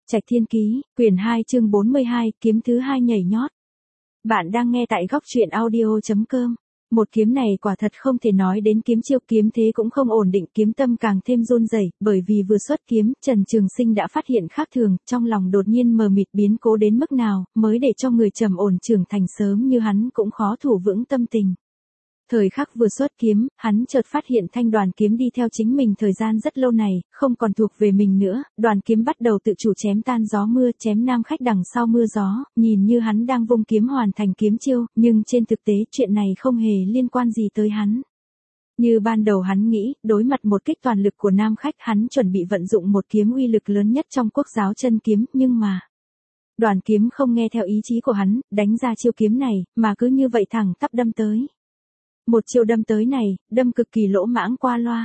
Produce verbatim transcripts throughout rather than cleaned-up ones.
Trạch Thiên Ký, quyển hai chương bốn mươi hai, kiếm thứ hai nhảy nhót. Bạn đang nghe tại góc truyện audio chấm com. Một kiếm này quả thật không thể nói đến kiếm chiêu, kiếm thế cũng không ổn định, kiếm tâm càng thêm run rẩy, bởi vì vừa xuất kiếm, Trần Trường Sinh đã phát hiện khác thường, trong lòng đột nhiên mờ mịt biến cố đến mức nào, mới để cho người trầm ổn trưởng thành sớm như hắn cũng khó thủ vững tâm tình. Thời khắc vừa xuất kiếm, hắn chợt phát hiện thanh đoàn kiếm đi theo chính mình thời gian rất lâu này, không còn thuộc về mình nữa, đoàn kiếm bắt đầu tự chủ chém tan gió mưa, chém nam khách đằng sau mưa gió, nhìn như hắn đang vung kiếm hoàn thành kiếm chiêu, nhưng trên thực tế chuyện này không hề liên quan gì tới hắn. Như ban đầu hắn nghĩ, đối mặt một kích toàn lực của nam khách, hắn chuẩn bị vận dụng một kiếm uy lực lớn nhất trong quốc giáo chân kiếm, nhưng mà đoàn kiếm không nghe theo ý chí của hắn, đánh ra chiêu kiếm này, mà cứ như vậy thẳng tắp đâm tới. Một chiêu đâm tới này, đâm cực kỳ lỗ mãng qua loa.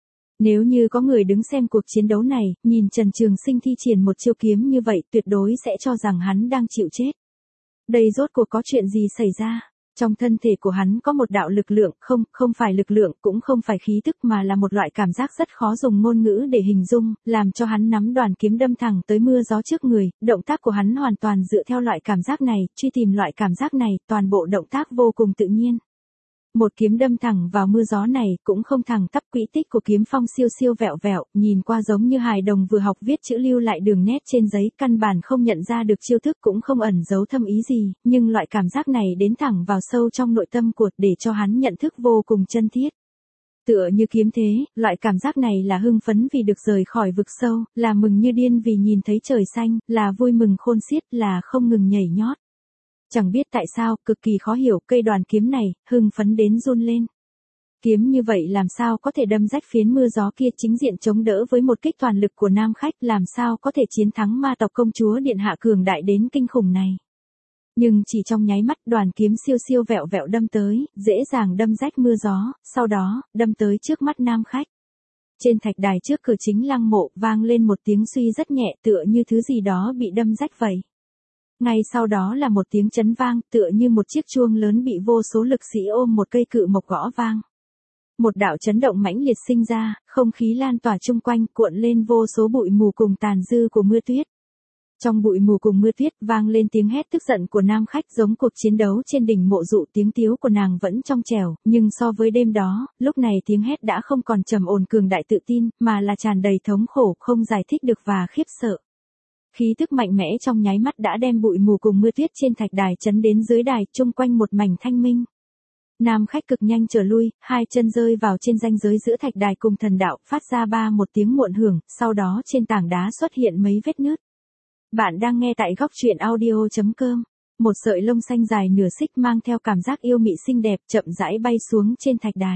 Nếu như có người đứng xem cuộc chiến đấu này, nhìn Trần Trường Sinh thi triển một chiêu kiếm như vậy, tuyệt đối sẽ cho rằng hắn đang chịu chết. Đây rốt cuộc có chuyện gì xảy ra? Trong thân thể của hắn có một đạo lực lượng, không, không phải lực lượng, cũng không phải khí tức mà là một loại cảm giác rất khó dùng ngôn ngữ để hình dung, làm cho hắn nắm đoàn kiếm đâm thẳng tới mưa gió trước người, động tác của hắn hoàn toàn dựa theo loại cảm giác này, truy tìm loại cảm giác này, toàn bộ động tác vô cùng tự nhiên. Một kiếm đâm thẳng vào mưa gió này, cũng không thẳng tắp, quỹ tích của kiếm phong siêu siêu vẹo vẹo, nhìn qua giống như hài đồng vừa học viết chữ lưu lại đường nét trên giấy, căn bản không nhận ra được chiêu thức, cũng không ẩn giấu thâm ý gì, nhưng loại cảm giác này đến thẳng vào sâu trong nội tâm của, để cho hắn nhận thức vô cùng chân thiết. Tựa như kiếm thế, loại cảm giác này là hưng phấn vì được rời khỏi vực sâu, là mừng như điên vì nhìn thấy trời xanh, là vui mừng khôn xiết, là không ngừng nhảy nhót. Chẳng biết tại sao, cực kỳ khó hiểu, cây đoàn kiếm này, hưng phấn đến run lên. Kiếm như vậy làm sao có thể đâm rách phiến mưa gió kia, chính diện chống đỡ với một kích toàn lực của nam khách, làm sao có thể chiến thắng ma tộc công chúa điện hạ cường đại đến kinh khủng này. Nhưng chỉ trong nháy mắt, đoàn kiếm siêu siêu vẹo vẹo đâm tới, dễ dàng đâm rách mưa gió, sau đó, đâm tới trước mắt nam khách. Trên thạch đài trước cửa chính lăng mộ, vang lên một tiếng suy rất nhẹ, tựa như thứ gì đó bị đâm rách vậy. Ngay sau đó là một tiếng chấn vang, tựa như một chiếc chuông lớn bị vô số lực sĩ ôm một cây cự mộc gõ vang. Một đạo chấn động mãnh liệt sinh ra, không khí lan tỏa chung quanh, cuộn lên vô số bụi mù cùng tàn dư của mưa tuyết. Trong bụi mù cùng mưa tuyết vang lên tiếng hét tức giận của nam khách, giống cuộc chiến đấu trên đỉnh mộ dụ, tiếng tiếu của nàng vẫn trong trẻo, nhưng so với đêm đó, lúc này tiếng hét đã không còn trầm ổn cường đại tự tin, mà là tràn đầy thống khổ, không giải thích được và khiếp sợ. Khí tức mạnh mẽ trong nháy mắt đã đem bụi mù cùng mưa tuyết trên thạch đài chấn đến dưới đài, chung quanh một mảnh thanh minh. Nam khách cực nhanh trở lui, hai chân rơi vào trên ranh giới giữa thạch đài cùng thần đạo, phát ra ba một tiếng muộn hưởng, sau đó trên tảng đá xuất hiện mấy vết nứt. Bạn đang nghe tại góc truyện audio chấm com. Một sợi lông xanh dài nửa xích mang theo cảm giác yêu mị xinh đẹp chậm rãi bay xuống trên thạch đài.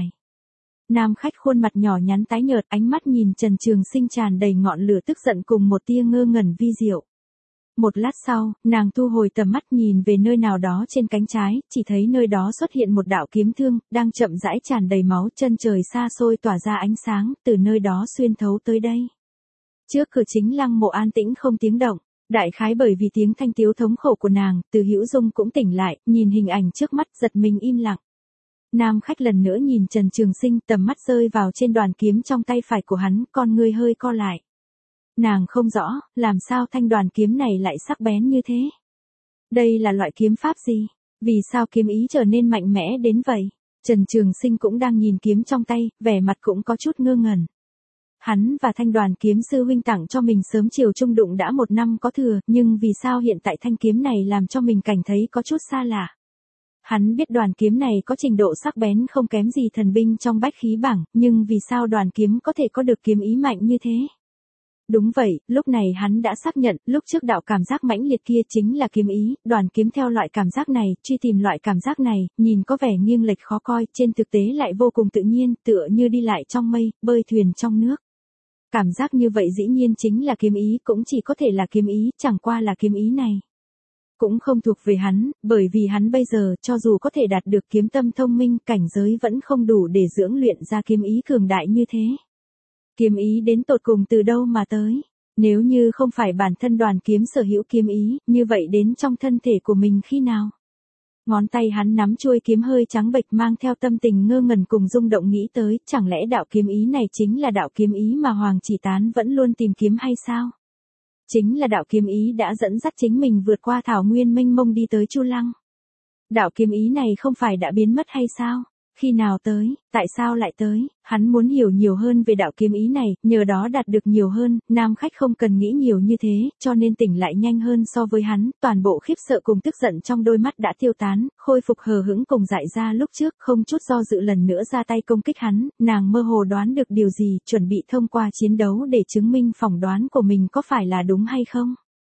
Nam khách khuôn mặt nhỏ nhắn tái nhợt, ánh mắt nhìn Trần Trường Sinh tràn đầy ngọn lửa tức giận cùng một tia ngơ ngẩn vi diệu. Một lát sau, nàng thu hồi tầm mắt nhìn về nơi nào đó trên cánh trái, chỉ thấy nơi đó xuất hiện một đạo kiếm thương, đang chậm rãi tràn đầy máu, chân trời xa xôi tỏa ra ánh sáng, từ nơi đó xuyên thấu tới đây. Trước cửa chính lăng mộ an tĩnh không tiếng động, đại khái bởi vì tiếng thanh tiếu thống khổ của nàng, Từ Hữu Dung cũng tỉnh lại, nhìn hình ảnh trước mắt giật mình im lặng. Nam khách lần nữa nhìn Trần Trường Sinh, tầm mắt rơi vào trên đoàn kiếm trong tay phải của hắn, con ngươi hơi co lại. Nàng không rõ, làm sao thanh đoàn kiếm này lại sắc bén như thế? Đây là loại kiếm pháp gì? Vì sao kiếm ý trở nên mạnh mẽ đến vậy? Trần Trường Sinh cũng đang nhìn kiếm trong tay, vẻ mặt cũng có chút ngơ ngẩn. Hắn và thanh đoàn kiếm sư huynh tặng cho mình sớm chiều chung đụng đã một năm có thừa, nhưng vì sao hiện tại thanh kiếm này làm cho mình cảm thấy có chút xa lạ? Hắn biết đoàn kiếm này có trình độ sắc bén không kém gì thần binh trong bách khí bảng, nhưng vì sao đoàn kiếm có thể có được kiếm ý mạnh như thế? Đúng vậy, lúc này hắn đã xác nhận, lúc trước đạo cảm giác mãnh liệt kia chính là kiếm ý, đoàn kiếm theo loại cảm giác này, truy tìm loại cảm giác này, nhìn có vẻ nghiêng lệch khó coi, trên thực tế lại vô cùng tự nhiên, tựa như đi lại trong mây, bơi thuyền trong nước. Cảm giác như vậy dĩ nhiên chính là kiếm ý, cũng chỉ có thể là kiếm ý, chẳng qua là kiếm ý này cũng không thuộc về hắn, bởi vì hắn bây giờ, cho dù có thể đạt được kiếm tâm thông minh, cảnh giới vẫn không đủ để dưỡng luyện ra kiếm ý cường đại như thế. Kiếm ý đến tột cùng từ đâu mà tới? Nếu như không phải bản thân đoàn kiếm sở hữu kiếm ý, như vậy đến trong thân thể của mình khi nào? Ngón tay hắn nắm chuôi kiếm hơi trắng bệch, mang theo tâm tình ngơ ngẩn cùng rung động nghĩ tới, chẳng lẽ đạo kiếm ý này chính là đạo kiếm ý mà Hoàng Chỉ Tán vẫn luôn tìm kiếm hay sao? Chính là đạo kiếm ý đã dẫn dắt chính mình vượt qua thảo nguyên mênh mông đi tới Chu Lăng. Đạo kiếm ý này không phải đã biến mất hay sao? Khi nào tới, tại sao lại tới? Hắn muốn hiểu nhiều hơn về đạo kiếm ý này, nhờ đó đạt được nhiều hơn, nam khách không cần nghĩ nhiều như thế, cho nên tỉnh lại nhanh hơn so với hắn, toàn bộ khiếp sợ cùng tức giận trong đôi mắt đã tiêu tán, khôi phục hờ hững cùng dại ra lúc trước, không chút do dự lần nữa ra tay công kích hắn, nàng mơ hồ đoán được điều gì, chuẩn bị thông qua chiến đấu để chứng minh phỏng đoán của mình có phải là đúng hay không.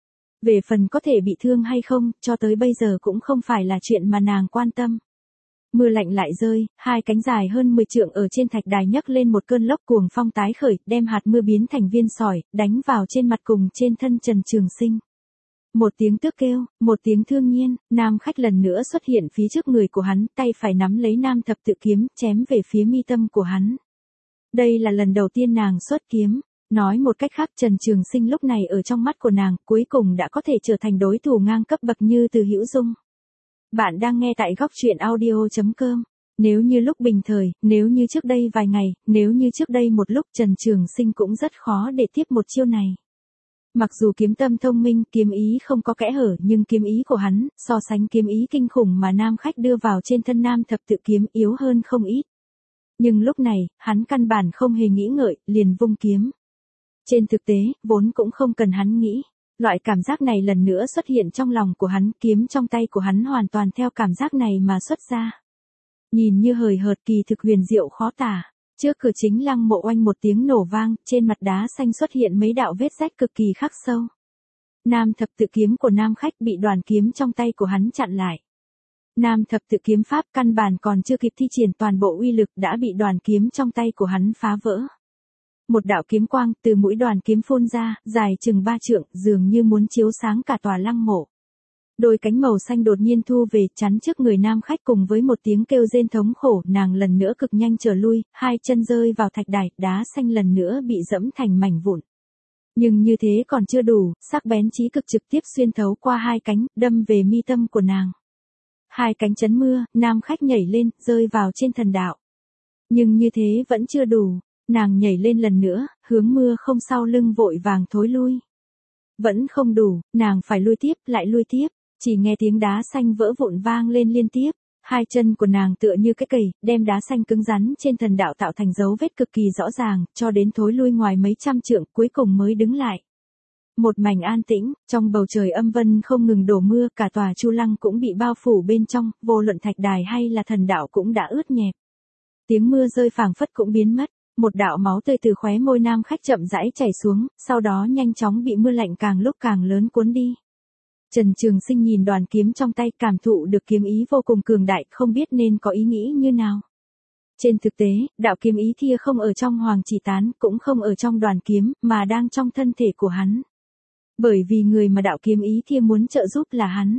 Về phần có thể bị thương hay không, cho tới bây giờ cũng không phải là chuyện mà nàng quan tâm. Mưa lạnh lại rơi, hai cánh dài hơn mười trượng ở trên thạch đài nhấc lên một cơn lốc cuồng phong tái khởi, đem hạt mưa biến thành viên sỏi, đánh vào trên mặt cùng trên thân Trần Trường Sinh. Một tiếng tước kêu, một tiếng thương nhiên, nam khách lần nữa xuất hiện phía trước người của hắn, tay phải nắm lấy nam thập tự kiếm, chém về phía mi tâm của hắn. Đây là lần đầu tiên nàng xuất kiếm. Nói một cách khác, Trần Trường Sinh lúc này ở trong mắt của nàng, cuối cùng đã có thể trở thành đối thủ ngang cấp bậc như Từ Hữu Dung. Bạn đang nghe tại góc truyện audio chấm com. Nếu như lúc bình thời, nếu như trước đây vài ngày, nếu như trước đây một lúc, Trần Trường Sinh cũng rất khó để tiếp một chiêu này. Mặc dù kiếm tâm thông minh, kiếm ý không có kẽ hở, nhưng kiếm ý của hắn, so sánh kiếm ý kinh khủng mà nam khách đưa vào trên thân nam thập tự kiếm, yếu hơn không ít. Nhưng lúc này, hắn căn bản không hề nghĩ ngợi, liền vung kiếm. Trên thực tế, vốn cũng không cần hắn nghĩ. Loại cảm giác này lần nữa xuất hiện trong lòng của hắn, kiếm trong tay của hắn hoàn toàn theo cảm giác này mà xuất ra. Nhìn như hời hợt kỳ thực huyền diệu khó tả. Trước cửa chính lăng mộ oanh một tiếng nổ vang, trên mặt đá xanh xuất hiện mấy đạo vết rách cực kỳ khắc sâu. Nam thập tự kiếm của nam khách bị đoàn kiếm trong tay của hắn chặn lại. Nam thập tự kiếm pháp căn bản còn chưa kịp thi triển toàn bộ uy lực đã bị đoàn kiếm trong tay của hắn phá vỡ. Một đạo kiếm quang từ mũi đoàn kiếm phun ra, dài chừng ba trượng, dường như muốn chiếu sáng cả tòa lăng mộ. Đôi cánh màu xanh đột nhiên thu về, chắn trước người nam khách cùng với một tiếng kêu rên thống khổ, nàng lần nữa cực nhanh trở lui, hai chân rơi vào thạch đài, đá xanh lần nữa bị dẫm thành mảnh vụn. Nhưng như thế còn chưa đủ, sắc bén chí cực trực tiếp xuyên thấu qua hai cánh, đâm về mi tâm của nàng. Hai cánh chấn mưa, nam khách nhảy lên, rơi vào trên thần đạo. Nhưng như thế vẫn chưa đủ. Nàng nhảy lên lần nữa, hướng mưa không sau lưng vội vàng thối lui. Vẫn không đủ, nàng phải lui tiếp, lại lui tiếp, chỉ nghe tiếng đá xanh vỡ vụn vang lên liên tiếp. Hai chân của nàng tựa như cái cầy, đem đá xanh cứng rắn trên thần đạo tạo thành dấu vết cực kỳ rõ ràng, cho đến thối lui ngoài mấy trăm trượng, cuối cùng mới đứng lại. Một mảnh an tĩnh, trong bầu trời âm vân không ngừng đổ mưa, cả tòa Chu Lăng cũng bị bao phủ bên trong, vô luận thạch đài hay là thần đạo cũng đã ướt nhẹp. Tiếng mưa rơi phảng phất cũng biến mất. Một đạo máu tươi từ khóe môi nam khách chậm rãi chảy xuống, sau đó nhanh chóng bị mưa lạnh càng lúc càng lớn cuốn đi. Trần Trường Sinh nhìn đoàn kiếm trong tay, cảm thụ được kiếm ý vô cùng cường đại, không biết nên có ý nghĩ như nào. Trên thực tế, đạo kiếm ý kia không ở trong hoàng chỉ tán, cũng không ở trong đoàn kiếm, mà đang trong thân thể của hắn. Bởi vì người mà đạo kiếm ý kia muốn trợ giúp là hắn.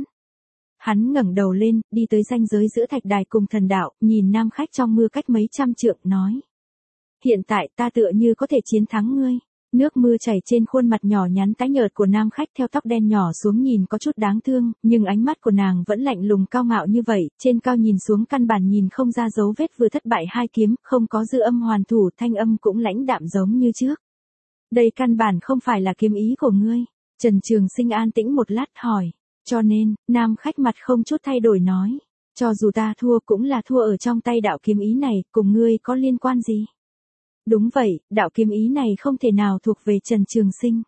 Hắn ngẩng đầu lên, đi tới ranh giới giữa thạch đài cùng thần đạo, nhìn nam khách trong mưa cách mấy trăm trượng, nói. Hiện tại ta tựa như có thể chiến thắng ngươi. Nước mưa chảy trên khuôn mặt nhỏ nhắn tái nhợt của nam khách theo tóc đen nhỏ xuống nhìn có chút đáng thương, nhưng ánh mắt của nàng vẫn lạnh lùng cao ngạo như vậy, trên cao nhìn xuống căn bản nhìn không ra dấu vết vừa thất bại hai kiếm, không có dư âm hoàn thủ, thanh âm cũng lãnh đạm giống như trước. Đây căn bản không phải là kiếm ý của ngươi. Trần Trường Sinh an tĩnh một lát hỏi. Cho nên, nam khách mặt không chút thay đổi nói. Cho dù ta thua cũng là thua ở trong tay đạo kiếm ý này, cùng ngươi có liên quan gì? Đúng vậy, đạo kiếm ý này không thể nào thuộc về Trần Trường Sinh.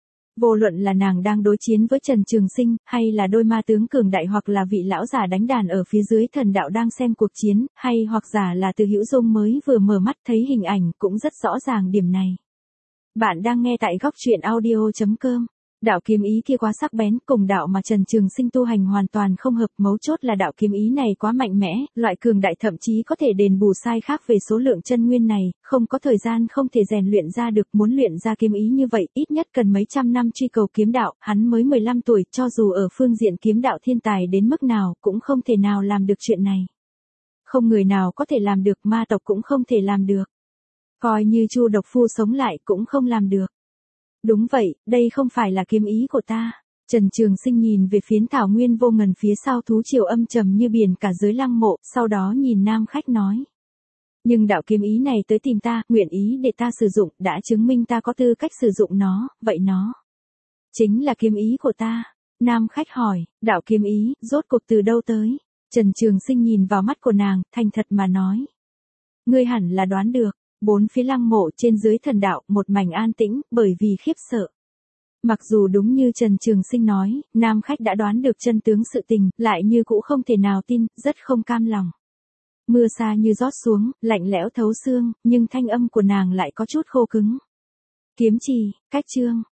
Vô luận là nàng đang đối chiến với Trần Trường Sinh, hay là đôi ma tướng cường đại hoặc là vị lão giả đánh đàn ở phía dưới thần đạo đang xem cuộc chiến, hay hoặc giả là Từ Hữu Dung mới vừa mở mắt thấy hình ảnh cũng rất rõ ràng điểm này. Bạn đang nghe tại góc truyện audio chấm com. Đạo kiếm ý kia quá sắc bén, cùng đạo mà Trần Trường Sinh tu hành hoàn toàn không hợp, mấu chốt là đạo kiếm ý này quá mạnh mẽ, loại cường đại thậm chí có thể đền bù sai khác về số lượng chân nguyên này, không có thời gian không thể rèn luyện ra được, muốn luyện ra kiếm ý như vậy, ít nhất cần mấy trăm năm truy cầu kiếm đạo, hắn mới mười lăm tuổi, cho dù ở phương diện kiếm đạo thiên tài đến mức nào, cũng không thể nào làm được chuyện này. Không người nào có thể làm được, ma tộc cũng không thể làm được. Coi như Chu Độc Phu sống lại cũng không làm được. Đúng vậy, đây không phải là kiếm ý của ta. Trần Trường Sinh nhìn về phiến thảo nguyên vô ngần phía sau thú triều âm trầm như biển cả dưới lăng mộ, sau đó nhìn nam khách nói. Nhưng đạo kiếm ý này tới tìm ta, nguyện ý để ta sử dụng, đã chứng minh ta có tư cách sử dụng nó, vậy nó Chính là kiếm ý của ta. Nam khách hỏi, đạo kiếm ý, rốt cuộc từ đâu tới? Trần Trường Sinh nhìn vào mắt của nàng, thành thật mà nói. Ngươi hẳn là đoán được, bốn phía lăng mộ trên dưới thần đạo một mảnh an tĩnh, bởi vì khiếp sợ. Mặc dù đúng như Trần Trường Sinh nói, nam khách đã đoán được chân tướng sự tình, lại như cũ không thể nào tin, rất không cam lòng. Mưa xa như rót xuống, lạnh lẽo thấu xương, nhưng thanh âm của nàng lại có chút khô cứng. Kiếm trì, cách chương.